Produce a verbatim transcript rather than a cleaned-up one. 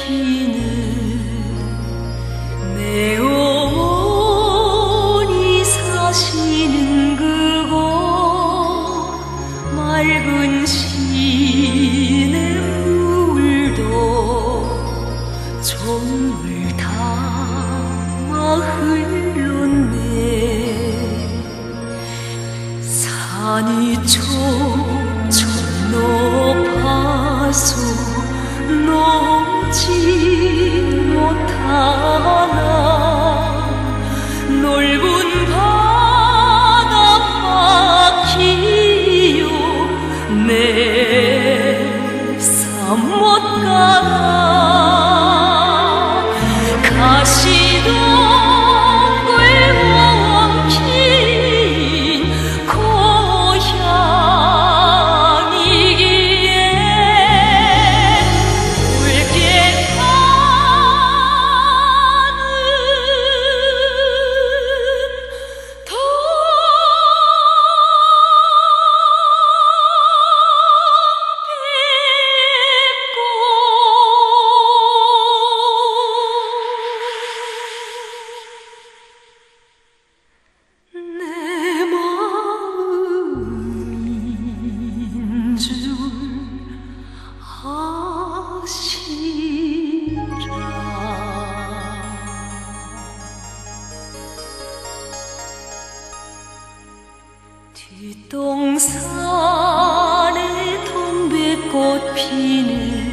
피는 내 어머니 사시는 그곳 맑은 시냇물도 정을 담아 흘렀네. 산이 촉촉 높아서 넘지 못하나 넓은 바다 바퀴요 내 삶 못 가나 가시동굴 엉킨 고향이기에 붉게 타는 내 마음인 줄 아시라. 뒷동산에 동백꽃 피는